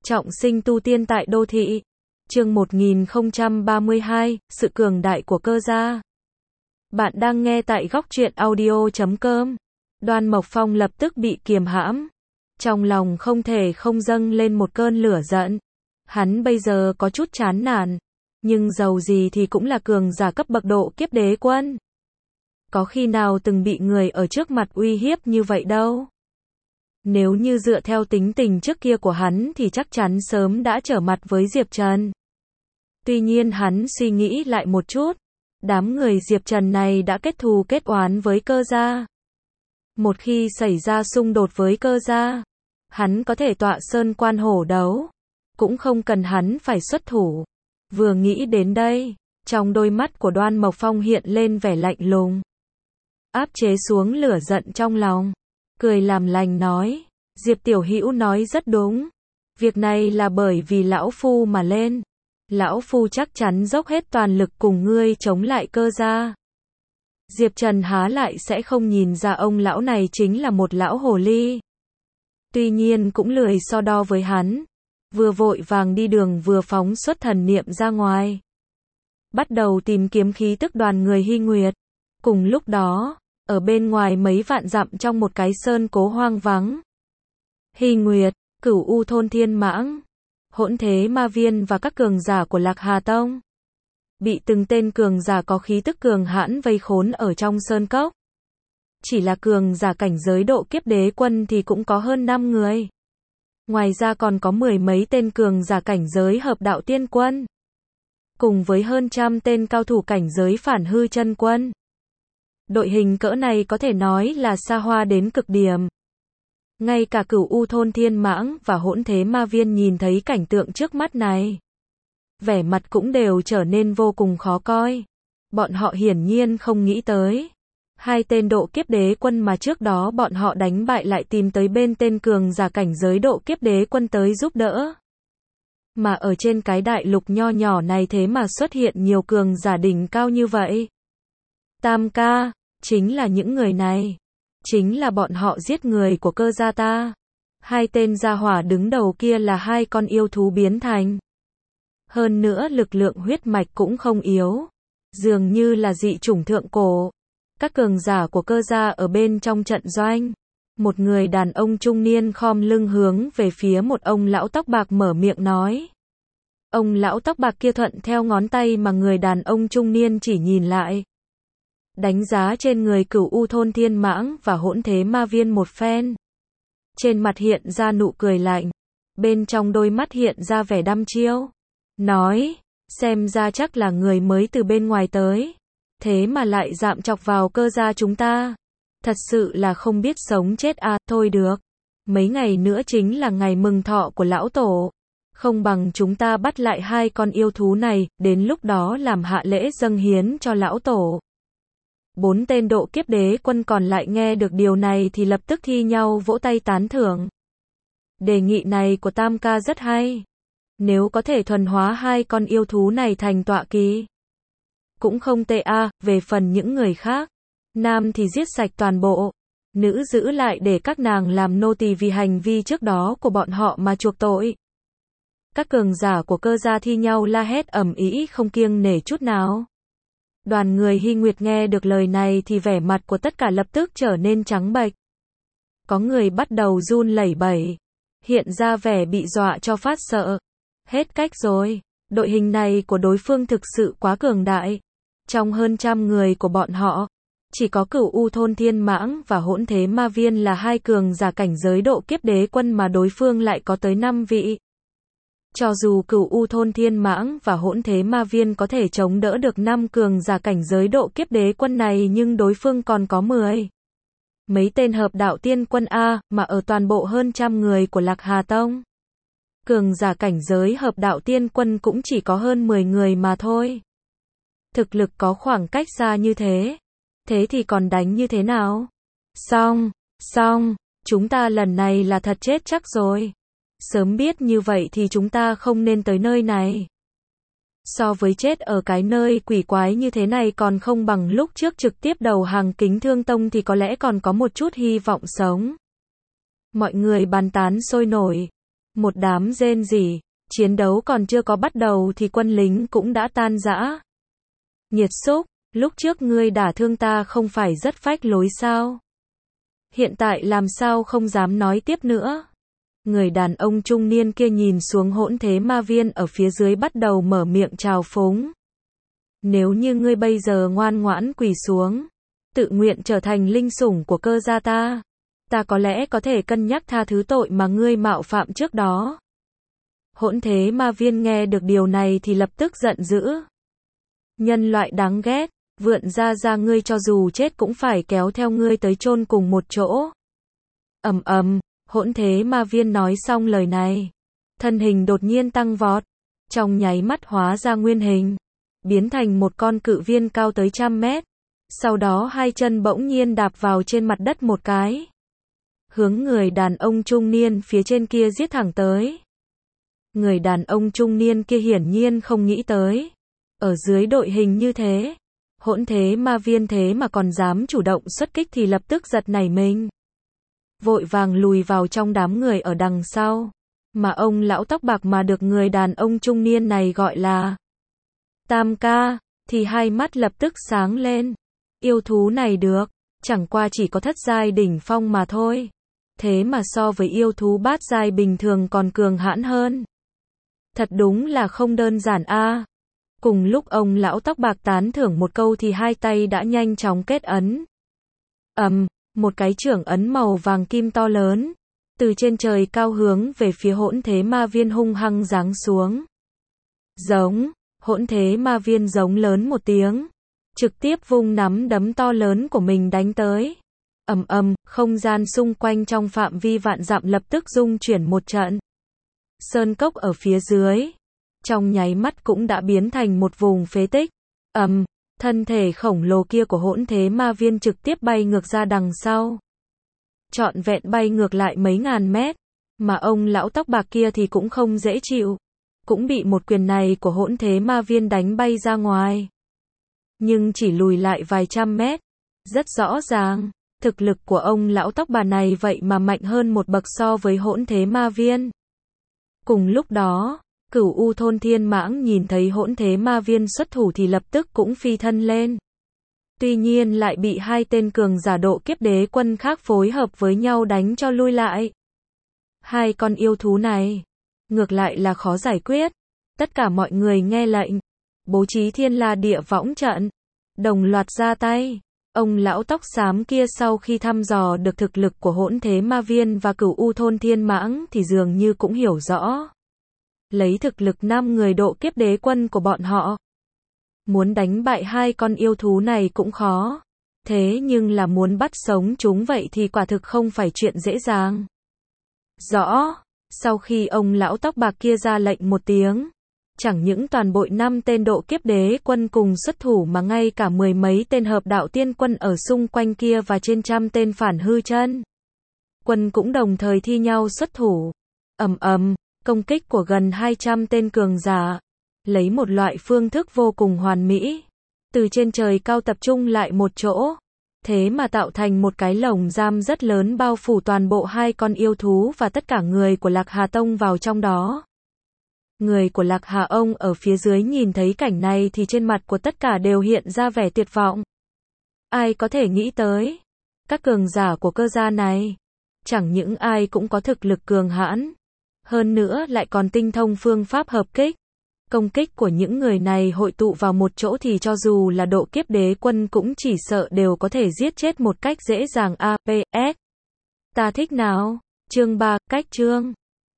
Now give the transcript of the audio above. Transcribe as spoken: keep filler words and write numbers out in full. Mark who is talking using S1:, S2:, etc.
S1: Trọng sinh tu tiên tại đô thị. Chương một nghìn không trăm ba mươi hai, sự cường đại của cơ gia. Bạn đang nghe tại góc truyện audio chấm com. Đoan Mộc Phong lập tức bị kiềm hãm. Trong lòng không thể không dâng lên một cơn lửa giận. Hắn bây giờ có chút chán nản. Nhưng dầu gì thì cũng là cường giả cấp bậc độ kiếp đế quân. Có khi nào từng bị người ở trước mặt uy hiếp như vậy đâu. Nếu như dựa theo tính tình trước kia của hắn thì chắc chắn sớm đã trở mặt với Diệp Trần. Tuy nhiên hắn suy nghĩ lại một chút. Đám người Diệp Trần này đã kết thù kết oán với cơ gia. Một khi xảy ra xung đột với cơ gia, hắn có thể tọa sơn quan hổ đấu. Cũng không cần hắn phải xuất thủ. Vừa nghĩ đến đây, trong đôi mắt của Đoan Mộc Phong hiện lên vẻ lạnh lùng. Áp chế xuống lửa giận trong lòng. Cười làm lành nói, Diệp Tiểu Hữu nói rất đúng. Việc này là bởi vì lão phu mà lên. Lão phu chắc chắn dốc hết toàn lực cùng ngươi chống lại cơ gia. Diệp Trần há lại sẽ không nhìn ra ông lão này chính là một lão hồ ly. Tuy nhiên cũng lười so đo với hắn. Vừa vội vàng đi đường vừa phóng xuất thần niệm ra ngoài. Bắt đầu tìm kiếm khí tức đoàn người Hy Nguyệt. Cùng lúc đó, ở bên ngoài mấy vạn dặm trong một cái sơn cố hoang vắng. Hy Nguyệt, Cửu U thôn Thiên Mãng, Hỗn Thế Ma Viên và các cường giả của Lạc Hà Tông. Bị từng tên cường giả có khí tức cường hãn vây khốn ở trong sơn cốc. Chỉ là cường giả cảnh giới độ kiếp đế quân thì cũng có hơn năm người. Ngoài ra còn có mười mấy tên cường giả cảnh giới hợp đạo tiên quân. Cùng với hơn trăm tên cao thủ cảnh giới phản hư chân quân. Đội hình cỡ này có thể nói là xa hoa đến cực điểm. Ngay cả Cửu U thôn Thiên Mãng và Hỗn Thế Ma Viên nhìn thấy cảnh tượng trước mắt này. Vẻ mặt cũng đều trở nên vô cùng khó coi. Bọn họ hiển nhiên không nghĩ tới. Hai tên độ kiếp đế quân mà trước đó bọn họ đánh bại lại tìm tới bên tên cường giả cảnh giới độ kiếp đế quân tới giúp đỡ. Mà ở trên cái đại lục nho nhỏ này thế mà xuất hiện nhiều cường giả đỉnh cao như vậy. Tam ca, chính là những người này. Chính là bọn họ giết người của cơ gia ta. Hai tên gia hỏa đứng đầu kia là hai con yêu thú biến thành. Hơn nữa lực lượng huyết mạch cũng không yếu. Dường như là dị chủng thượng cổ. Các cường giả của cơ gia ở bên trong trận doanh. Một người đàn ông trung niên khom lưng hướng về phía một ông lão tóc bạc mở miệng nói. Ông lão tóc bạc kia thuận theo ngón tay mà người đàn ông trung niên chỉ nhìn lại. Đánh giá trên người Cửu U thôn Thiên Mãng và Hỗn Thế Ma Viên một phen. Trên mặt hiện ra nụ cười lạnh. Bên trong đôi mắt hiện ra vẻ đăm chiêu. Nói, xem ra chắc là người mới từ bên ngoài tới. Thế mà lại dạm chọc vào cơ gia chúng ta. Thật sự là không biết sống chết à, thôi được. Mấy ngày nữa chính là ngày mừng thọ của lão tổ. Không bằng chúng ta bắt lại hai con yêu thú này, đến lúc đó làm hạ lễ dâng hiến cho lão tổ. Bốn tên độ kiếp đế quân còn lại nghe được điều này thì lập tức thi nhau vỗ tay tán thưởng. Đề nghị này của Tam ca rất hay. Nếu có thể thuần hóa hai con yêu thú này thành tọa kỵ. Cũng không tệ a, à, về phần những người khác. Nam thì giết sạch toàn bộ. Nữ giữ lại để các nàng làm nô tỳ vì hành vi trước đó của bọn họ mà chuộc tội. Các cường giả của cơ gia thi nhau la hét ầm ĩ không kiêng nể chút nào. Đoàn người Hy Nguyệt nghe được lời này thì vẻ mặt của tất cả lập tức trở nên trắng bệch. Có người bắt đầu run lẩy bẩy. Hiện ra vẻ bị dọa cho phát sợ. Hết cách rồi. Đội hình này của đối phương thực sự quá cường đại. Trong hơn trăm người của bọn họ, chỉ có Cửu U thôn Thiên Mãng và Hỗn Thế Ma Viên là hai cường giả cảnh giới độ kiếp đế quân mà đối phương lại có tới năm vị. Cho dù Cửu U thôn Thiên Mãng và Hỗn Thế Ma Viên có thể chống đỡ được năm cường giả cảnh giới độ kiếp đế quân này nhưng đối phương còn có mười. Mấy tên hợp đạo tiên quân A mà ở toàn bộ hơn trăm người của Lạc Hà Tông. Cường giả cảnh giới hợp đạo tiên quân cũng chỉ có hơn mười người mà thôi. Thực lực có khoảng cách xa như thế. Thế thì còn đánh như thế nào? Xong, xong, chúng ta lần này là thật chết chắc rồi. Sớm biết như vậy thì chúng ta không nên tới nơi này. So với chết ở cái nơi quỷ quái như thế này còn không bằng lúc trước trực tiếp đầu hàng Kính Thương Tông thì có lẽ còn có một chút hy vọng sống. Mọi người bàn tán sôi nổi. Một đám rên rỉ, chiến đấu còn chưa có bắt đầu thì quân lính cũng đã tan rã. Nhiệt xúc, lúc trước ngươi đả thương ta không phải rất phách lối sao? Hiện tại làm sao không dám nói tiếp nữa? Người đàn ông trung niên kia nhìn xuống hỗn thế ma viên ở phía dưới bắt đầu mở miệng trào phúng. Nếu như ngươi bây giờ ngoan ngoãn quỳ xuống, tự nguyện trở thành linh sủng của cơ gia ta, ta có lẽ có thể cân nhắc tha thứ tội mà ngươi mạo phạm trước đó. Hỗn thế ma viên nghe được điều này thì lập tức giận dữ. Nhân loại đáng ghét, vượn ra ra ngươi cho dù chết cũng phải kéo theo ngươi tới chôn cùng một chỗ. Ầm ầm, hỗn thế ma viên nói xong lời này, thân hình đột nhiên tăng vọt, trong nháy mắt hóa ra nguyên hình, biến thành một con cự viên cao tới trăm mét. Sau đó hai chân bỗng nhiên đạp vào trên mặt đất một cái, hướng người đàn ông trung niên phía trên kia giết thẳng tới. Người đàn ông trung niên kia hiển nhiên không nghĩ tới, ở dưới đội hình như thế, hỗn thế ma viên thế mà còn dám chủ động xuất kích thì lập tức giật nảy mình. Vội vàng lùi vào trong đám người ở đằng sau, mà ông lão tóc bạc mà được người đàn ông trung niên này gọi là Tam ca, thì hai mắt lập tức sáng lên. Yêu thú này được, chẳng qua chỉ có thất giai đỉnh phong mà thôi. Thế mà so với yêu thú bát giai bình thường còn cường hãn hơn. Thật đúng là không đơn giản a. Cùng lúc ông lão tóc bạc tán thưởng một câu thì hai tay đã nhanh chóng kết ấn. Ầm, um, một cái chưởng ấn màu vàng kim to lớn, từ trên trời cao hướng về phía hỗn thế ma viên hung hăng giáng xuống. Giống, hỗn thế ma viên giống lớn một tiếng, trực tiếp vung nắm đấm to lớn của mình đánh tới. Ầm ầm, không gian xung quanh trong phạm vi vạn dặm lập tức rung chuyển một trận. Sơn cốc ở phía dưới, trong nháy mắt cũng đã biến thành một vùng phế tích. Ầm, thân thể khổng lồ kia của hỗn thế ma viên trực tiếp bay ngược ra đằng sau. Trọn vẹn bay ngược lại mấy ngàn mét, mà ông lão tóc bạc kia thì cũng không dễ chịu, cũng bị một quyền này của hỗn thế ma viên đánh bay ra ngoài. Nhưng chỉ lùi lại vài trăm mét, rất rõ ràng, thực lực của ông lão tóc bà này vậy mà mạnh hơn một bậc so với hỗn thế ma viên. Cùng lúc đó, Cửu U thôn Thiên Mãng nhìn thấy hỗn thế ma viên xuất thủ thì lập tức cũng phi thân lên. Tuy nhiên lại bị hai tên cường giả độ kiếp đế quân khác phối hợp với nhau đánh cho lui lại. Hai con yêu thú này, ngược lại là khó giải quyết. Tất cả mọi người nghe lệnh, bố trí thiên la địa võng trận, đồng loạt ra tay. Ông lão tóc xám kia sau khi thăm dò được thực lực của hỗn thế ma viên và Cửu U thôn Thiên Mãng thì dường như cũng hiểu rõ. Lấy thực lực năm người độ kiếp đế quân của bọn họ, muốn đánh bại hai con yêu thú này cũng khó. Thế nhưng là muốn bắt sống chúng vậy thì quả thực không phải chuyện dễ dàng. Rõ, sau khi ông lão tóc bạc kia ra lệnh một tiếng, chẳng những toàn bộ năm tên độ kiếp đế quân cùng xuất thủ mà ngay cả mười mấy tên hợp đạo tiên quân ở xung quanh kia và trên trăm tên phản hư chân quân cũng đồng thời thi nhau xuất thủ. Ầm ầm, công kích của gần hai trăm tên cường giả, lấy một loại phương thức vô cùng hoàn mỹ, từ trên trời cao tập trung lại một chỗ, thế mà tạo thành một cái lồng giam rất lớn bao phủ toàn bộ hai con yêu thú và tất cả người của Lạc Hà Tông vào trong đó. Người của Lạc Hà ông ở phía dưới nhìn thấy cảnh này thì trên mặt của tất cả đều hiện ra vẻ tuyệt vọng. Ai có thể nghĩ tới, các cường giả của cơ gia này, chẳng những ai cũng có thực lực cường hãn, hơn nữa lại còn tinh thông phương pháp hợp kích. Công kích của những người này hội tụ vào một chỗ thì cho dù là độ kiếp đế quân cũng chỉ sợ đều có thể giết chết một cách dễ dàng. a pê ét. Ta thích nào? Chương ba, cách chương.